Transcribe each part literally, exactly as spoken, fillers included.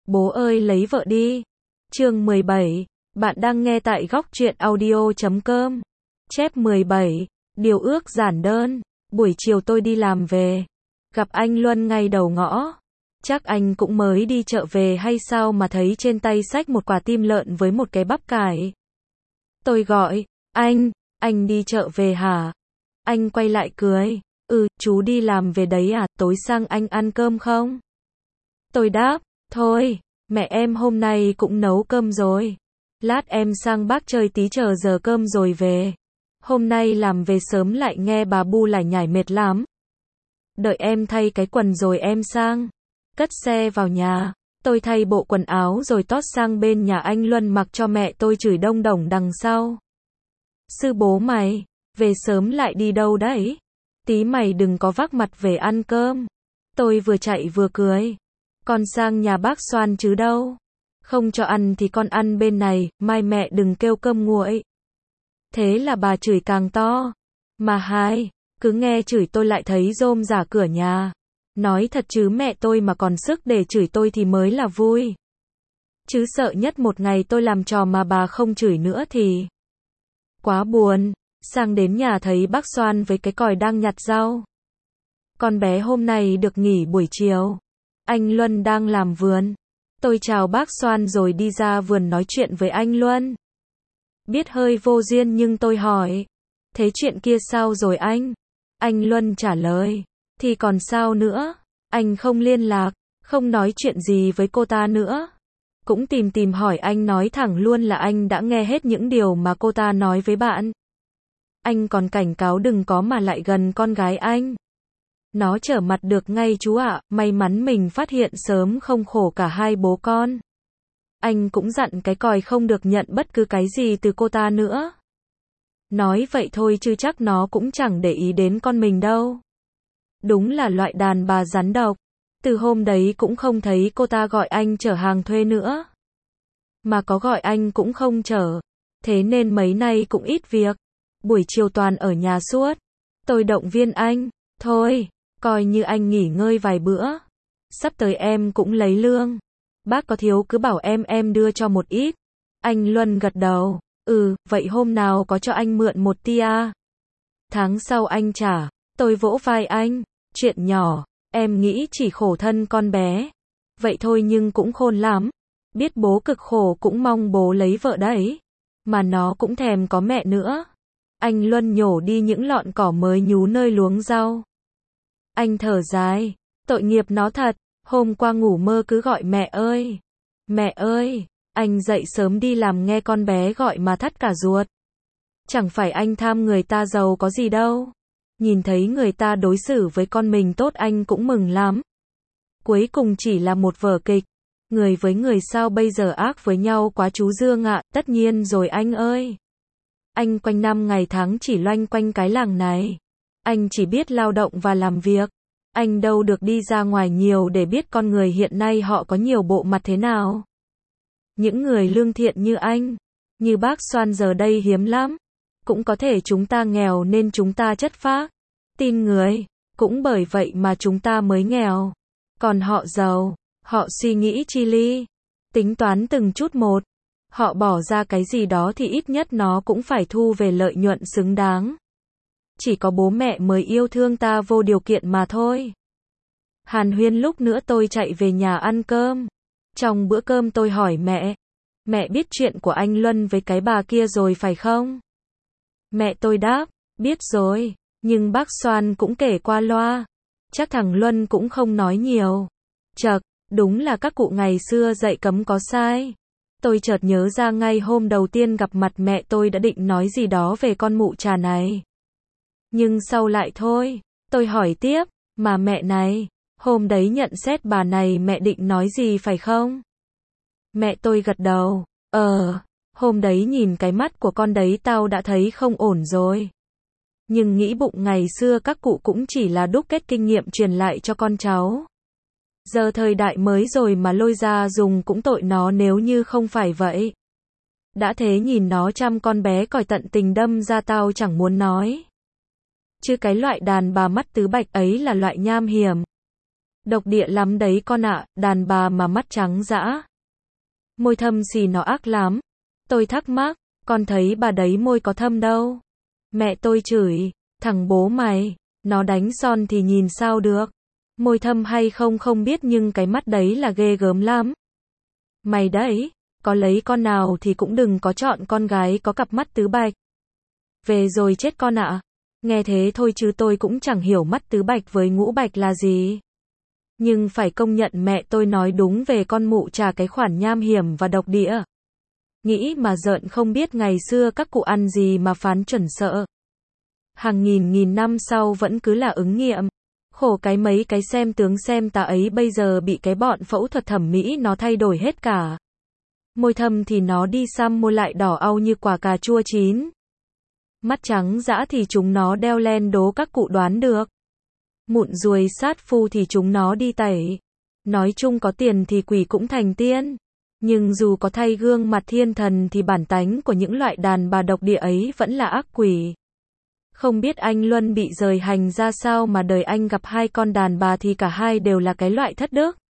Bố ơi lấy vợ đi. Chương mười bảy. Bạn đang nghe tại góc truyện audio chấm com. Chép mười bảy. Điều ước giản đơn. Buổi chiều tôi đi làm về. Gặp anh Luân ngay đầu ngõ. Chắc anh cũng mới đi chợ về hay sao mà thấy trên tay xách một quả tim lợn với một cái bắp cải. Tôi gọi, anh, anh đi chợ về hả? Anh quay lại cười, ừ, chú đi làm về đấy à, tối sang anh ăn cơm không? Tôi đáp, thôi, mẹ em hôm nay cũng nấu cơm rồi. Lát em sang bác chơi tí chờ giờ cơm rồi về. Hôm nay làm về sớm lại nghe bà bu lải nhải mệt lắm. Đợi em thay cái quần rồi em sang. Cất xe vào nhà, tôi thay bộ quần áo rồi tót sang bên nhà anh Luân mặc cho mẹ tôi chửi đông đồng đằng sau. Sư bố mày, về sớm lại đi đâu đấy? Tí mày đừng có vác mặt về ăn cơm. Tôi vừa chạy vừa cười. Con sang nhà bác Xoan chứ đâu. Không cho ăn thì con ăn bên này, mai mẹ đừng kêu cơm nguội. Thế là bà chửi càng to. Mà hai, cứ nghe chửi tôi lại thấy rôm rả cửa nhà. Nói thật chứ mẹ tôi mà còn sức để chửi tôi thì mới là vui. Chứ sợ nhất một ngày tôi làm trò mà bà không chửi nữa thì quá buồn. Sang đến nhà thấy bác Xoan với cái còi đang nhặt rau. Con bé hôm nay được nghỉ buổi chiều. Anh Luân đang làm vườn. Tôi chào bác Xoan rồi đi ra vườn nói chuyện với anh Luân. Biết hơi vô duyên nhưng tôi hỏi. Thế chuyện kia sao rồi anh? Anh Luân trả lời. Thì còn sao nữa? Anh không liên lạc, không nói chuyện gì với cô ta nữa. Cũng tìm tìm hỏi anh nói thẳng luôn là anh đã nghe hết những điều mà cô ta nói với bạn. Anh còn cảnh cáo đừng có mà lại gần con gái anh. Nó trở mặt được ngay chú ạ, may mắn mình phát hiện sớm không khổ cả hai bố con. Anh cũng dặn cái còi không được nhận bất cứ cái gì từ cô ta nữa. Nói vậy thôi chứ chắc nó cũng chẳng để ý đến con mình đâu. Đúng là loại đàn bà rắn độc. Từ hôm đấy cũng không thấy cô ta gọi anh chở hàng thuê nữa. Mà có gọi anh cũng không chở. Thế nên mấy nay cũng ít việc. Buổi chiều toàn ở nhà suốt. Tôi động viên anh. Thôi, coi như anh nghỉ ngơi vài bữa. Sắp tới em cũng lấy lương. Bác có thiếu cứ bảo em em đưa cho một ít. Anh Luân gật đầu. Ừ, vậy hôm nào có cho anh mượn một tia. Tháng sau anh trả. Tôi vỗ vai anh. Chuyện nhỏ, em nghĩ chỉ khổ thân con bé. Vậy thôi nhưng cũng khôn lắm. Biết bố cực khổ cũng mong bố lấy vợ đấy. Mà nó cũng thèm có mẹ nữa. Anh Luân nhổ đi những lọn cỏ mới nhú nơi luống rau. Anh thở dài. Tội nghiệp nó thật. Hôm qua ngủ mơ cứ gọi mẹ ơi. Mẹ ơi. Anh dậy sớm đi làm nghe con bé gọi mà thắt cả ruột. Chẳng phải anh tham người ta giàu có gì đâu. Nhìn thấy người ta đối xử với con mình tốt anh cũng mừng lắm. Cuối cùng chỉ là một vở kịch. Người với người sao bây giờ ác với nhau quá chú Dương ạ, tất nhiên rồi anh ơi. Anh quanh năm ngày tháng chỉ loanh quanh cái làng này. Anh chỉ biết lao động và làm việc. Anh đâu được đi ra ngoài nhiều để biết con người hiện nay họ có nhiều bộ mặt thế nào. Những người lương thiện như anh, như bác Xoan giờ đây hiếm lắm. Cũng có thể chúng ta nghèo nên chúng ta chất phác, tin người, cũng bởi vậy mà chúng ta mới nghèo. Còn họ giàu, họ suy nghĩ chi ly, tính toán từng chút một. Họ bỏ ra cái gì đó thì ít nhất nó cũng phải thu về lợi nhuận xứng đáng. Chỉ có bố mẹ mới yêu thương ta vô điều kiện mà thôi. Hàn huyên lúc nữa tôi chạy về nhà ăn cơm. Trong bữa cơm tôi hỏi mẹ, mẹ biết chuyện của anh Luân với cái bà kia rồi phải không? Mẹ tôi đáp, biết rồi, nhưng bác Xoan cũng kể qua loa. Chắc thằng Luân cũng không nói nhiều. Chậc, đúng là các cụ ngày xưa dạy cấm có sai. Tôi chợt nhớ ra ngay hôm đầu tiên gặp mặt mẹ tôi đã định nói gì đó về con mụ trà này. Nhưng sau lại thôi, tôi hỏi tiếp, mà mẹ này, hôm đấy nhận xét bà này mẹ định nói gì phải không? Mẹ tôi gật đầu, ờ... Hôm đấy nhìn cái mắt của con đấy tao đã thấy không ổn rồi. Nhưng nghĩ bụng ngày xưa các cụ cũng chỉ là đúc kết kinh nghiệm truyền lại cho con cháu. Giờ thời đại mới rồi mà lôi ra dùng cũng tội nó nếu như không phải vậy. Đã thế nhìn nó chăm con bé còi tận tình đâm ra tao chẳng muốn nói. Chứ cái loại đàn bà mắt tứ bạch ấy là loại nham hiểm. Độc địa lắm đấy con ạ, đàn bà mà mắt trắng dã. Môi thâm xì nó ác lắm. Tôi thắc mắc, con thấy bà đấy môi có thâm đâu. Mẹ tôi chửi, thằng bố mày, nó đánh son thì nhìn sao được. Môi thâm hay không không biết nhưng cái mắt đấy là ghê gớm lắm. Mày đấy, có lấy con nào thì cũng đừng có chọn con gái có cặp mắt tứ bạch. Về rồi chết con ạ. Nghe thế thôi chứ tôi cũng chẳng hiểu mắt tứ bạch với ngũ bạch là gì. Nhưng phải công nhận mẹ tôi nói đúng về con mụ trà cái khoản nham hiểm và độc địa. Nghĩ mà giận không biết ngày xưa các cụ ăn gì mà phán chuẩn sợ. Hàng nghìn nghìn năm sau vẫn cứ là ứng nghiệm. Khổ cái mấy cái xem tướng xem tà ấy bây giờ bị cái bọn phẫu thuật thẩm mỹ nó thay đổi hết cả. Môi thâm thì nó đi xăm môi lại đỏ au như quả cà chua chín. Mắt trắng dã thì chúng nó đeo len đố các cụ đoán được. Mụn ruồi sát phu thì chúng nó đi tẩy. Nói chung có tiền thì quỷ cũng thành tiên. Nhưng dù có thay gương mặt thiên thần thì bản tánh của những loại đàn bà độc địa ấy vẫn là ác quỷ. Không biết anh Luân bị rời hành ra sao mà đời anh gặp hai con đàn bà thì cả hai đều là cái loại thất đức.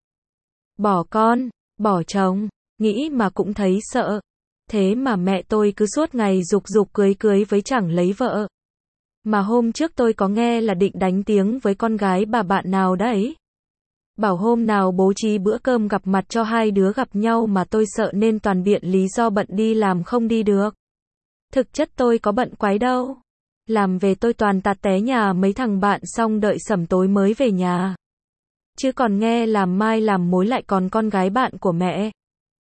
Bỏ con, bỏ chồng, nghĩ mà cũng thấy sợ. Thế mà mẹ tôi cứ suốt ngày giục giục cưới cưới với chẳng lấy vợ. Mà hôm trước tôi có nghe là định đánh tiếng với con gái bà bạn nào đấy. Bảo hôm nào bố trí bữa cơm gặp mặt cho hai đứa gặp nhau mà tôi sợ nên toàn biện lý do bận đi làm không đi được. Thực chất tôi có bận quái đâu. Làm về tôi toàn tạt té nhà mấy thằng bạn xong đợi sẩm tối mới về nhà. Chứ còn nghe làm mai làm mối lại còn con gái bạn của mẹ.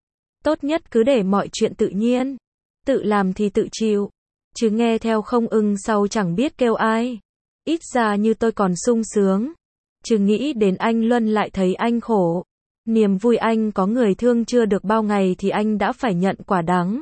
Tốt nhất cứ để mọi chuyện tự nhiên. Tự làm thì tự chịu. Chứ nghe theo không ưng sau chẳng biết kêu ai. Ít ra như tôi còn sung sướng. Chứ nghĩ đến anh Luân lại thấy anh khổ. Niềm vui anh có người thương chưa được bao ngày thì anh đã phải nhận quả đắng.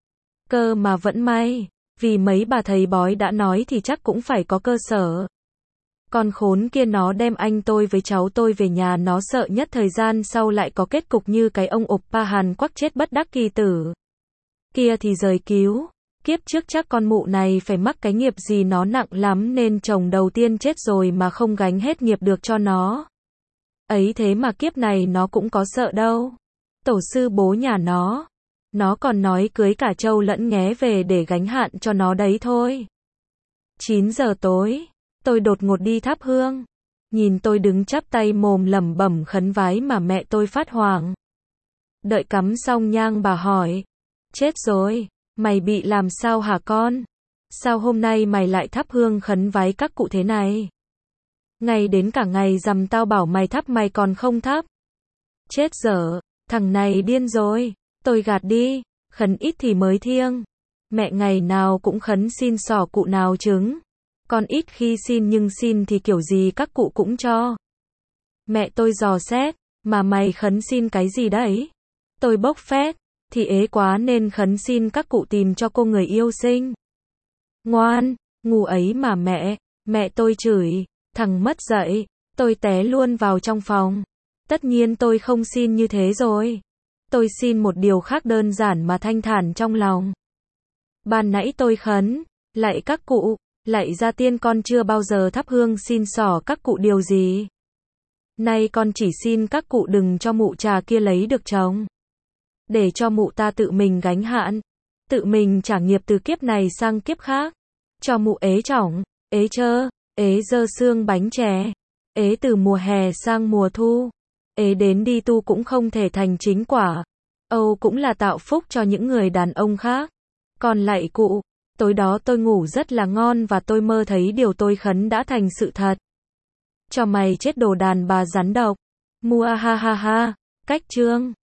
Cơ mà vẫn may. Vì mấy bà thầy bói đã nói thì chắc cũng phải có cơ sở. Con khốn kia nó đem anh tôi với cháu tôi về nhà nó sợ nhất thời gian sau lại có kết cục như cái ông Oppa Hàn Quốc chết bất đắc kỳ tử. Kia thì rời cứu. Kiếp trước chắc con mụ này phải mắc cái nghiệp gì nó nặng lắm nên chồng đầu tiên chết rồi mà không gánh hết nghiệp được cho nó. Ấy thế mà kiếp này nó cũng có sợ đâu. Tổ sư bố nhà nó. Nó còn nói cưới cả trâu lẫn nghé về để gánh hạn cho nó đấy thôi. chín giờ tối, tôi đột ngột đi thắp hương. Nhìn tôi đứng chắp tay mồm lẩm bẩm khấn vái mà mẹ tôi phát hoảng. Đợi cắm xong nhang bà hỏi. Chết rồi, mày bị làm sao hả con? Sao hôm nay mày lại thắp hương khấn vái các cụ thế này? Ngày đến cả ngày rằm tao bảo mày thắp mày còn không thắp. Chết dở, thằng này điên rồi. Tôi gạt đi, khấn ít thì mới thiêng. Mẹ ngày nào cũng khấn xin xỏ cụ nào trứng. Con ít khi xin nhưng xin thì kiểu gì các cụ cũng cho. Mẹ tôi dò xét, mà mày khấn xin cái gì đấy? Tôi bốc phét, thì ế quá nên khấn xin các cụ tìm cho cô người yêu sinh. Ngoan, ngu ấy mà mẹ, mẹ tôi chửi, thằng mất dạy, tôi té luôn vào trong phòng. Tất nhiên tôi không xin như thế rồi. Tôi xin một điều khác đơn giản mà thanh thản trong lòng. Ban nãy tôi khấn, lạy các cụ, lạy gia tiên con chưa bao giờ thắp hương xin xỏ các cụ điều gì. Nay con chỉ xin các cụ đừng cho mụ trà kia lấy được chồng. Để cho mụ ta tự mình gánh hạn, tự mình trả nghiệp từ kiếp này sang kiếp khác. Cho mụ ế chỏng, ế chơ, ế dơ xương bánh chè, ế từ mùa hè sang mùa thu. Ế đến đi tu cũng không thể thành chính quả. Âu cũng là tạo phúc cho những người đàn ông khác. Còn lạy cụ, tối đó tôi ngủ rất là ngon và tôi mơ thấy điều tôi khấn đã thành sự thật. Cho mày chết đồ đàn bà rắn độc. Mua ha ha ha, cách chương.